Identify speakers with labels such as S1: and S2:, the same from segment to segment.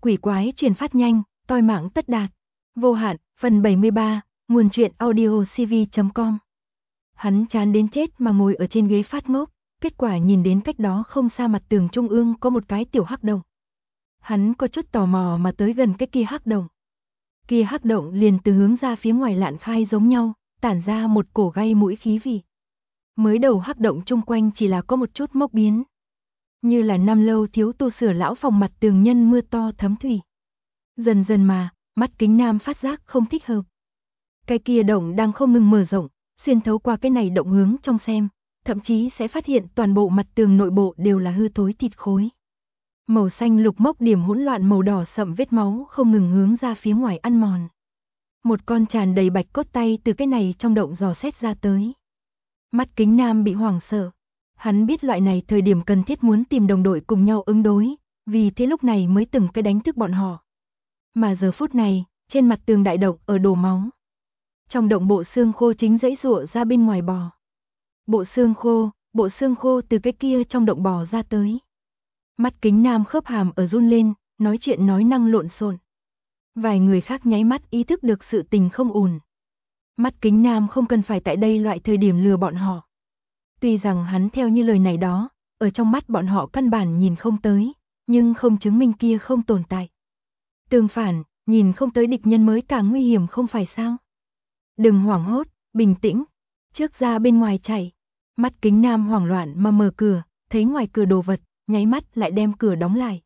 S1: quỷ quái truyền phát nhanh, toi mạng tất đạt. Vô hạn, phần 73, nguồn truyện audio cv.com. Hắn chán đến chết mà ngồi ở trên ghế phát ngốc, kết quả nhìn đến cách đó không xa mặt tường trung ương có một cái tiểu hắc động. Hắn có chút tò mò mà tới gần cái kia hắc động. Kia hắc động liền từ hướng ra phía ngoài lạn khai giống nhau, tản ra một cổ gai mũi khí vị. Mới đầu hắc động chung quanh chỉ là có một chút mốc biến, như là năm lâu thiếu tu sửa lão phòng mặt tường nhân mưa to thấm thủy. Dần dần mà, mắt Kính Nam phát giác không thích hợp. Cái kia động đang không ngừng mở rộng, xuyên thấu qua cái này động hướng trong xem, thậm chí sẽ phát hiện toàn bộ mặt tường nội bộ đều là hư thối thịt khối. Màu xanh lục mốc điểm hỗn loạn màu đỏ sậm vết máu không ngừng hướng ra phía ngoài ăn mòn. Một con tràn đầy bạch cốt tay từ cái này trong động dò xét ra tới. Mắt Kính Nam bị hoảng sợ. Hắn biết loại này thời điểm cần thiết muốn tìm đồng đội cùng nhau ứng đối, vì thế lúc này mới từng cái đánh thức bọn họ. Mà giờ phút này, trên mặt tường đại động ở đổ máu. Trong động bộ xương khô chính giãy giụa ra bên ngoài bò. Bộ xương khô từ cái kia trong động bò ra tới. Mắt Kính Nam khớp hàm ở run lên, nói chuyện nói năng lộn xộn. Vài người khác nháy mắt ý thức được sự tình không ổn. Mắt Kính Nam không cần phải tại đây loại thời điểm lừa bọn họ. Tuy rằng hắn theo như lời này đó, ở trong mắt bọn họ căn bản nhìn không tới, nhưng không chứng minh kia không tồn tại. Tương phản, nhìn không tới địch nhân mới càng nguy hiểm không phải sao? Đừng hoảng hốt, bình tĩnh, trước ra bên ngoài chạy. Mắt Kính Nam hoảng loạn mà mở cửa, thấy ngoài cửa đồ vật, nháy mắt lại đem cửa đóng lại.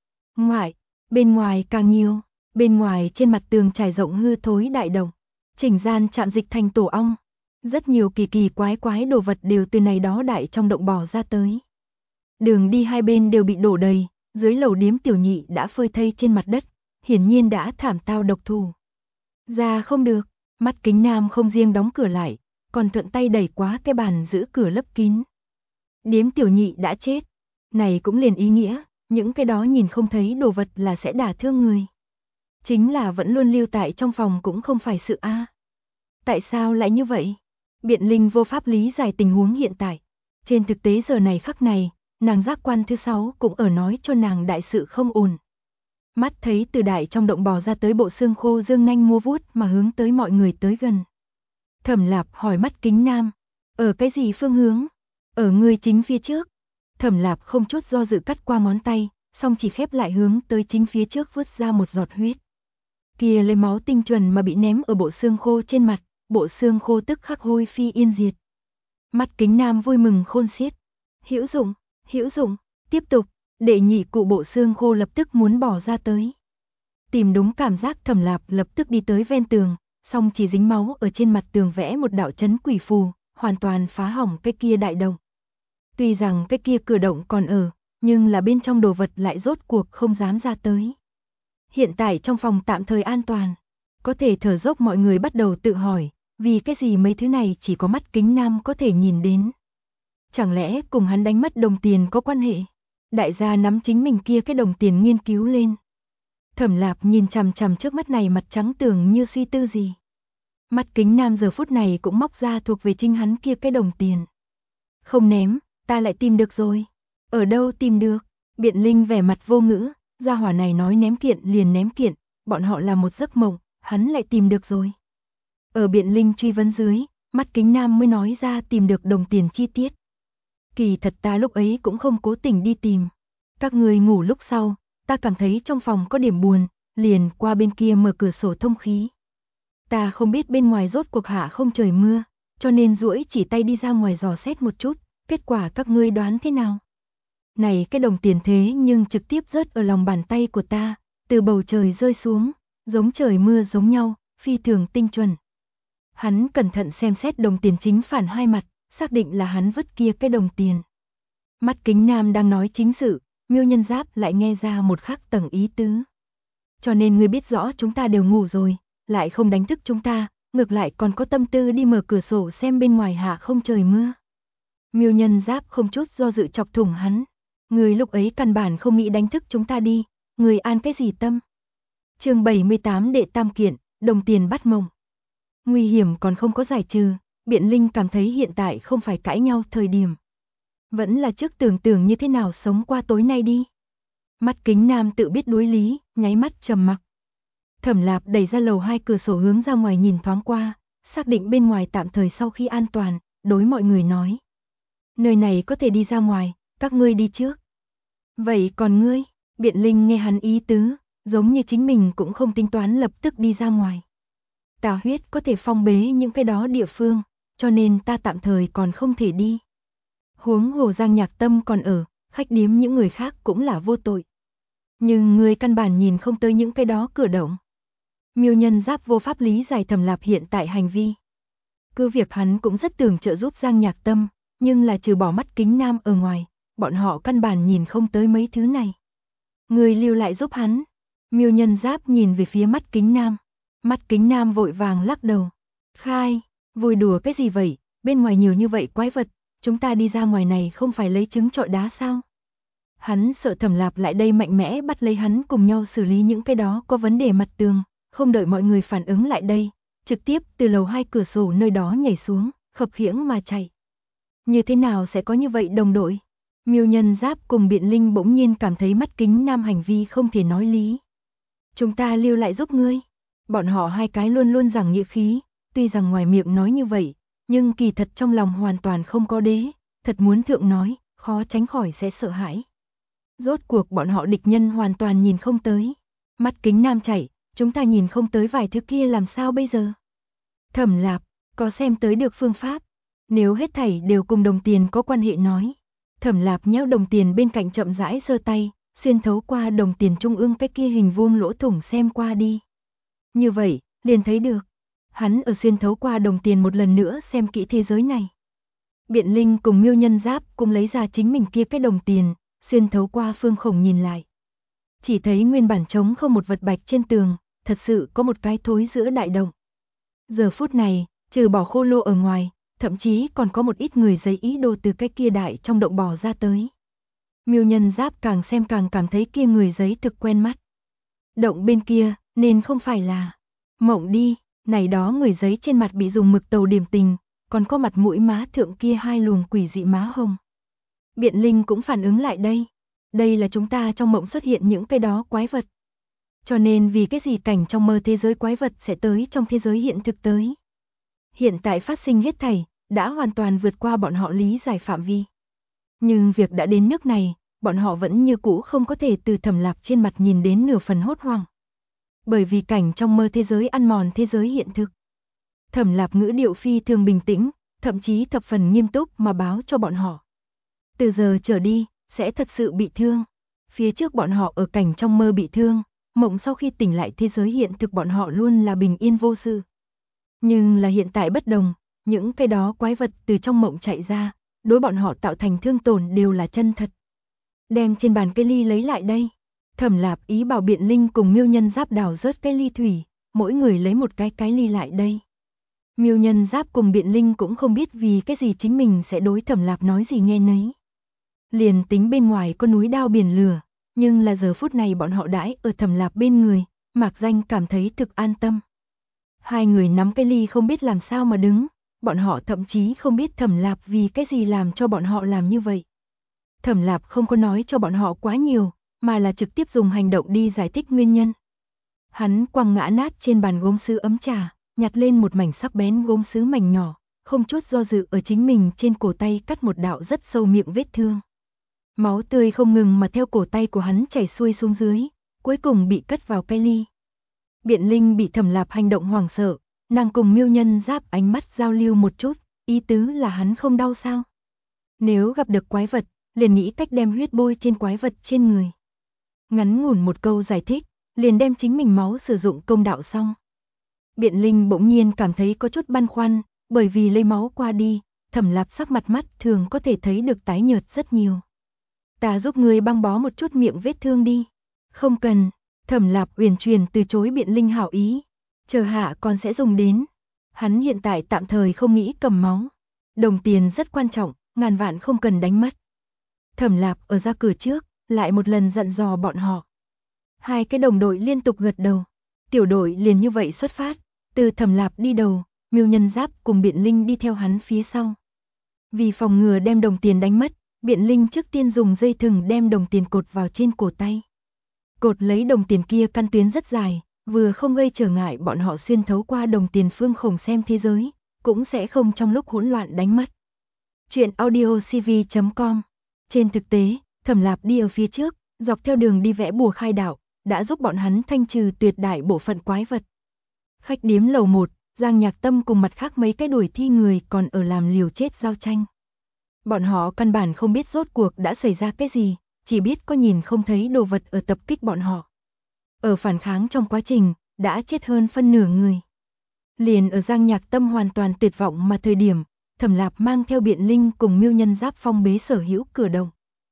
S1: Bên ngoài càng nhiều, bên ngoài trên mặt tường trải rộng hư thối đại động, chỉnh gian chạm dịch thành tổ ong. Rất nhiều kỳ kỳ quái đồ vật đều từ này đó đại trong động bò ra tới. Đường đi hai bên đều bị đổ đầy, dưới lầu điếm tiểu nhị đã phơi thây trên mặt đất, hiển nhiên đã thảm tao độc thủ. Ra không được, mắt Kính Nam không riêng đóng cửa lại, còn thuận tay đẩy quá cái bàn giữ cửa lấp kín. Điếm tiểu nhị đã chết, này cũng liền ý nghĩa, những cái đó nhìn không thấy đồ vật là sẽ đả thương người. Chính là vẫn luôn lưu tại trong phòng cũng không phải sự a. Tại sao lại như vậy? Biện Linh vô pháp lý giải tình huống hiện tại. Trên thực tế giờ này khắc này, nàng giác quan thứ 6 cũng ở nói cho nàng đại sự không ổn. Mắt thấy từ đại trong động bò ra tới bộ xương khô dương nanh múa vuốt mà hướng tới mọi người tới gần. Thẩm Lạp hỏi mắt Kính Nam, ở cái gì phương hướng? Ở người chính phía trước. Thẩm Lạp không chút do dự cắt qua ngón tay, song chỉ khép lại hướng tới chính phía trước vứt ra một giọt huyết. Kia lấy máu tinh chuẩn mà bị ném ở bộ xương khô trên mặt, bộ xương khô tức khắc hôi phi yên diệt. Mắt Kính Nam vui mừng khôn xiết. Hữu dụng, tiếp tục, đệ nhị cụ bộ xương khô lập tức muốn bỏ ra tới. Tìm đúng cảm giác Thẩm Lạp lập tức đi tới ven tường, song chỉ dính máu ở trên mặt tường vẽ một đạo chấn quỷ phù, hoàn toàn phá hỏng cái kia đại động. Tuy rằng cái kia cửa động còn ở, nhưng là bên trong đồ vật lại rốt cuộc không dám ra tới. Hiện tại trong phòng tạm thời an toàn, có thể thở dốc mọi người bắt đầu tự hỏi, vì cái gì mấy thứ này chỉ có mắt Kính Nam có thể nhìn đến. Chẳng lẽ cùng hắn đánh mất đồng tiền có quan hệ? Đại gia nắm chính mình kia cái đồng tiền nghiên cứu lên. Thẩm Lạp nhìn chằm chằm trước mắt này mặt trắng tường như suy tư gì. Mắt Kính Nam giờ phút này cũng móc ra thuộc về chính hắn kia cái đồng tiền. Không ném, ta lại tìm được rồi. Ở đâu tìm được? Biện Linh vẻ mặt vô ngữ, gia hỏa này nói ném kiện liền ném kiện, bọn họ là một giấc mộng, hắn lại tìm được rồi. Ở Biện Linh truy vấn dưới, mắt Kính Nam mới nói ra tìm được đồng tiền chi tiết. Kỳ thật ta lúc ấy cũng không cố tình đi tìm. Các người ngủ lúc sau, ta cảm thấy trong phòng có điểm buồn, liền qua bên kia mở cửa sổ thông khí. Ta không biết bên ngoài rốt cuộc hạ không trời mưa, cho nên duỗi chỉ tay đi ra ngoài dò xét một chút, kết quả các ngươi đoán thế nào? Này cái đồng tiền thế nhưng trực tiếp rớt ở lòng bàn tay của ta, từ bầu trời rơi xuống, giống trời mưa giống nhau, phi thường tinh chuẩn. Hắn cẩn thận xem xét đồng tiền chính phản hai mặt, xác định là hắn vứt kia cái đồng tiền. Mắt Kính Nam đang nói chính sự, Miêu Nhân Giáp lại nghe ra một khác tầng ý tứ. Cho nên ngươi biết rõ chúng ta đều ngủ rồi, lại không đánh thức chúng ta, ngược lại còn có tâm tư đi mở cửa sổ xem bên ngoài hạ không trời mưa. Miêu Nhân Giáp không chút do dự chọc thủng hắn. Người lúc ấy căn bản không nghĩ đánh thức chúng ta đi, người an cái gì tâm. Chương 78 đệ tam kiện, đồng tiền bắt mộng. Nguy hiểm còn không có giải trừ, Biện Linh cảm thấy hiện tại không phải cãi nhau thời điểm. Vẫn là trước tưởng như thế nào sống qua tối nay đi. Mắt Kính Nam tự biết đối lý, nháy mắt trầm mặc. Thẩm Lạp đẩy ra lầu 2 cửa sổ hướng ra ngoài nhìn thoáng qua, xác định bên ngoài tạm thời sau khi an toàn, đối mọi người nói. Nơi này có thể đi ra ngoài, các ngươi đi trước. Vậy còn ngươi? Biện Linh nghe hắn ý tứ, giống như chính mình cũng không tính toán lập tức đi ra ngoài. Tà huyết có thể phong bế những cái đó địa phương, cho nên ta tạm thời còn không thể đi. Huống hồ Giang Nhạc Tâm còn ở, khách điếm những người khác cũng là vô tội. Nhưng người căn bản nhìn không tới những cái đó cửa động. Miêu Nhân Giáp vô pháp lý giải Thẩm Lạp hiện tại hành vi. Cứ việc hắn cũng rất tưởng trợ giúp Giang Nhạc Tâm, nhưng là trừ bỏ mắt Kính Nam ở ngoài, bọn họ căn bản nhìn không tới mấy thứ này. Người lưu lại giúp hắn. Miêu Nhân Giáp nhìn về phía mắt Kính Nam. Mắt Kính Nam vội vàng lắc đầu. Khai, vui đùa cái gì vậy, bên ngoài nhiều như vậy quái vật, chúng ta đi ra ngoài này không phải lấy trứng trọi đá sao? Hắn sợ Thẩm Lạp lại đây mạnh mẽ bắt lấy hắn cùng nhau xử lý những cái đó có vấn đề mặt tường, không đợi mọi người phản ứng lại đây, trực tiếp từ lầu 2 cửa sổ nơi đó nhảy xuống, khập khiễng mà chạy. Như thế nào sẽ có như vậy đồng đội? Miêu Nhân Giáp cùng Biện Linh bỗng nhiên cảm thấy mắt Kính Nam hành vi không thể nói lý. Chúng ta lưu lại giúp ngươi. Bọn họ hai cái luôn luôn giảng nghĩa khí, tuy rằng ngoài miệng nói như vậy, nhưng kỳ thật trong lòng hoàn toàn không có đế, thật muốn thượng nói, khó tránh khỏi sẽ sợ hãi. Rốt cuộc bọn họ địch nhân hoàn toàn nhìn không tới. Mắt Kính Nam chạy, chúng ta nhìn không tới vài thứ kia làm sao bây giờ? Thẩm Lạp, có xem tới được phương pháp. Nếu hết thảy đều cùng đồng tiền có quan hệ nói. Thẩm Lạp nhéo đồng tiền bên cạnh chậm rãi giơ tay, xuyên thấu qua đồng tiền trung ương cái kia hình vuông lỗ thủng xem qua đi. Như vậy, liền thấy được. Hắn ở xuyên thấu qua đồng tiền một lần nữa xem kỹ thế giới này. Biện Linh cùng Miêu Nhân Giáp cũng lấy ra chính mình kia cái đồng tiền, xuyên thấu qua phương khổng nhìn lại. Chỉ thấy nguyên bản trống không một vật bạch trên tường, thật sự có một cái thối giữa đại động. Giờ phút này, trừ bỏ khô lô ở ngoài, thậm chí còn có một ít người giấy ý đồ từ cái kia đại trong động bò ra tới. Miêu Nhân Giáp càng xem càng cảm thấy kia người giấy thực quen mắt. Động bên kia, nên không phải là mộng đi, này đó người giấy trên mặt bị dùng mực tàu điểm tình, còn có mặt mũi má thượng kia hai luồng quỷ dị má hồng. Biện Linh cũng phản ứng lại đây. Đây là chúng ta trong mộng xuất hiện những cái đó quái vật. Cho nên vì cái gì cảnh trong mơ thế giới quái vật sẽ tới trong thế giới hiện thực tới. Hiện tại phát sinh hết thảy, đã hoàn toàn vượt qua bọn họ lý giải phạm vi. Nhưng việc đã đến nước này, bọn họ vẫn như cũ không có thể từ Thẩm Lạp trên mặt nhìn đến nửa phần hốt hoảng. Bởi vì cảnh trong mơ thế giới ăn mòn thế giới hiện thực. Thẩm Lạp ngữ điệu phi thường bình tĩnh, thậm chí thập phần nghiêm túc mà báo cho bọn họ. Từ giờ trở đi, sẽ thật sự bị thương. Phía trước bọn họ ở cảnh trong mơ bị thương, mộng sau khi tỉnh lại thế giới hiện thực bọn họ luôn là bình yên vô sự. Nhưng là hiện tại bất đồng, những cái đó quái vật từ trong mộng chạy ra, đối bọn họ tạo thành thương tổn đều là chân thật. Đem trên bàn cây ly lấy lại đây. Thẩm Lạp ý bảo Biện Linh cùng Miêu Nhân Giáp đào rớt cái ly thủy, mỗi người lấy một cái ly lại đây. Miêu Nhân Giáp cùng Biện Linh cũng không biết vì cái gì chính mình sẽ đối Thẩm Lạp nói gì nghe nấy. Liền tính bên ngoài có núi đao biển lửa, nhưng là giờ phút này bọn họ đãi ở Thẩm Lạp bên người, Mạc Danh cảm thấy thực an tâm. Hai người nắm cái ly không biết làm sao mà đứng, bọn họ thậm chí không biết Thẩm Lạp vì cái gì làm cho bọn họ làm như vậy. Thẩm Lạp không có nói cho bọn họ quá nhiều, mà là trực tiếp dùng hành động đi giải thích nguyên nhân. Hắn quăng ngã nát trên bàn gốm sứ ấm trà, nhặt lên một mảnh sắc bén gốm sứ mảnh nhỏ, không chút do dự ở chính mình trên cổ tay cắt một đạo rất sâu miệng vết thương. Máu tươi không ngừng mà theo cổ tay của hắn chảy xuôi xuống dưới, cuối cùng bị cất vào cái ly. Biện Linh bị Thẩm Lạp hành động hoảng sợ, nàng cùng Miêu Nhân Giáp ánh mắt giao lưu một chút, ý tứ là hắn không đau sao? Nếu gặp được quái vật, liền nghĩ cách đem huyết bôi trên quái vật trên người. Ngắn ngủn một câu giải thích, liền đem chính mình máu sử dụng công đạo xong. Biện Linh bỗng nhiên cảm thấy có chút băn khoăn, bởi vì lấy máu qua đi, Thẩm Lạp sắc mặt mắt thường có thể thấy được tái nhợt rất nhiều. Ta giúp người băng bó một chút miệng vết thương đi. Không cần, Thẩm Lạp uyển chuyển từ chối Biện Linh hảo ý. Chờ hạ con sẽ dùng đến. Hắn hiện tại tạm thời không nghĩ cầm máu. Đồng tiền rất quan trọng, ngàn vạn không cần đánh mất. Thẩm Lạp ở ra cửa trước, lại một lần dặn dò bọn họ. Hai cái đồng đội liên tục gật đầu. Tiểu đội liền như vậy xuất phát, từ Thẩm Lạp đi đầu, Miêu Nhân Giáp cùng Biện Linh đi theo hắn phía sau. Vì phòng ngừa đem đồng tiền đánh mất, Biện Linh trước tiên dùng dây thừng đem đồng tiền cột vào trên cổ tay. Cột lấy đồng tiền kia căn tuyến rất dài, vừa không gây trở ngại bọn họ xuyên thấu qua đồng tiền phương khổng xem thế giới, cũng sẽ không trong lúc hỗn loạn đánh mất. Chuyện audio cv.com. Trên thực tế, Thẩm Lạp đi ở phía trước, dọc theo đường đi vẽ bùa khai đạo, đã giúp bọn hắn thanh trừ tuyệt đại bộ phận quái vật. Khách điếm lầu 1, Giang Nhạc Tâm cùng mặt khác mấy cái đuổi thi người còn ở làm liều chết giao tranh. Bọn họ căn bản không biết rốt cuộc đã xảy ra cái gì, chỉ biết có nhìn không thấy đồ vật ở tập kích bọn họ. Ở phản kháng trong quá trình, đã chết hơn phân nửa người. Liền ở Giang Nhạc Tâm hoàn toàn tuyệt vọng mà thời điểm, Thẩm Lạp mang theo Biện Linh cùng Miêu Nhân Giáp phong bế sở hữu cửa động.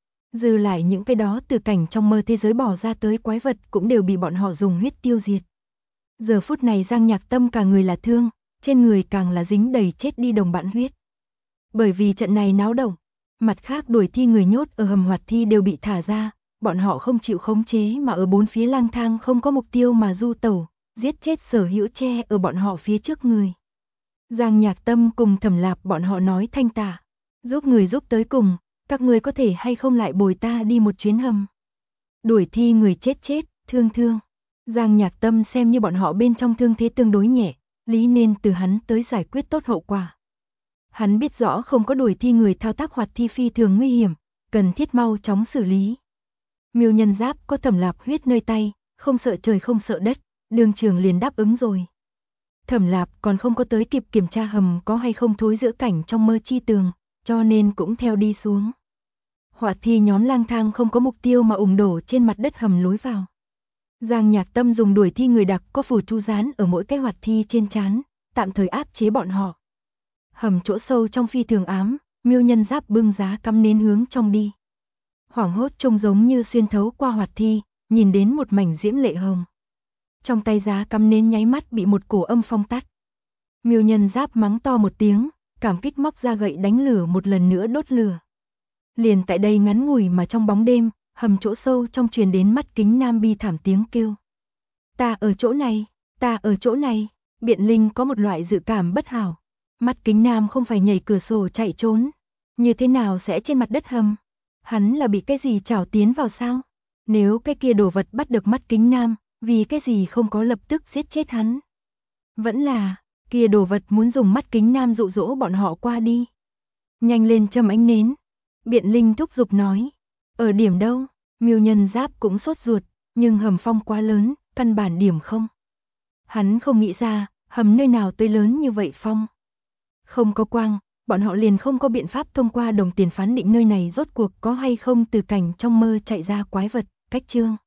S1: Dư lại những cái đó từ cảnh trong mơ thế giới bỏ ra tới quái vật cũng đều bị bọn họ dùng huyết tiêu diệt. Giờ phút này Giang Nhạc Tâm cả người là thương, trên người càng là dính đầy chết đi đồng bạn huyết. Bởi vì trận này náo động, mặt khác đuổi thi người nhốt ở hầm hoạt thi đều bị thả ra, bọn họ không chịu khống chế mà ở bốn phía lang thang không có mục tiêu mà du tẩu, giết chết sở hữu che ở bọn họ phía trước người. Giang Nhạc Tâm cùng Thẩm Lạp bọn họ nói thanh tạ, giúp người giúp tới cùng, các người có thể hay không lại bồi ta đi một chuyến hầm. Đuổi thi người chết chết, thương thương. Giang Nhạc Tâm xem như bọn họ bên trong thương thế tương đối nhẹ, lý nên từ hắn tới giải quyết tốt hậu quả. Hắn biết rõ không có đuổi thi người thao tác hoạt thi phi thường nguy hiểm, cần thiết mau chóng xử lý. Miêu Nhân Giáp có Thẩm Lạp huyết nơi tay, không sợ trời không sợ đất, đường trường liền đáp ứng rồi. Thẩm Lạp còn không có tới kịp kiểm tra hầm có hay không thối giữa cảnh trong mơ chi tường, cho nên cũng theo đi xuống. Hoạt thi nhóm lang thang không có mục tiêu mà ủng đổ trên mặt đất hầm lối vào. Giang Nhạc Tâm dùng đuổi thi người đặc có phù chu dán ở mỗi cái hoạt thi trên trán, tạm thời áp chế bọn họ. Hầm chỗ sâu trong phi thường ám, Miêu Nhân Giáp bưng giá cắm nến hướng trong đi. Hoảng hốt trông giống như xuyên thấu qua hoạt thi, nhìn đến một mảnh diễm lệ hồng. Trong tay giá cắm nến nháy mắt bị một cổ âm phong tắt. Miêu Nhân Giáp mắng to một tiếng, cảm kích móc ra gậy đánh lửa một lần nữa đốt lửa. Liền tại đây ngắn ngủi mà trong bóng đêm, hầm chỗ sâu trong truyền đến mắt Kính Nam bi thảm tiếng kêu. Ta ở chỗ này, ta ở chỗ này. Biện Linh có một loại dự cảm bất hảo. Mắt Kính Nam không phải nhảy cửa sổ chạy trốn, như thế nào sẽ trên mặt đất hầm? Hắn là bị cái gì chảo tiến vào sao? Nếu cái kia đồ vật bắt được mắt Kính Nam, vì cái gì không có lập tức giết chết hắn? Vẫn là, kia đồ vật muốn dùng mắt Kính Nam dụ dỗ bọn họ qua đi. Nhanh lên châm ánh nến. Biện Linh thúc giục nói. Ở điểm đâu? Miêu Nhân Giáp cũng sốt ruột, nhưng hầm phong quá lớn, căn bản điểm không. Hắn không nghĩ ra, hầm nơi nào tới lớn như vậy phong. Không có quang, bọn họ liền không có biện pháp thông qua đồng tiền phán định nơi này rốt cuộc có hay không từ cảnh trong mơ chạy ra quái vật, cách chương.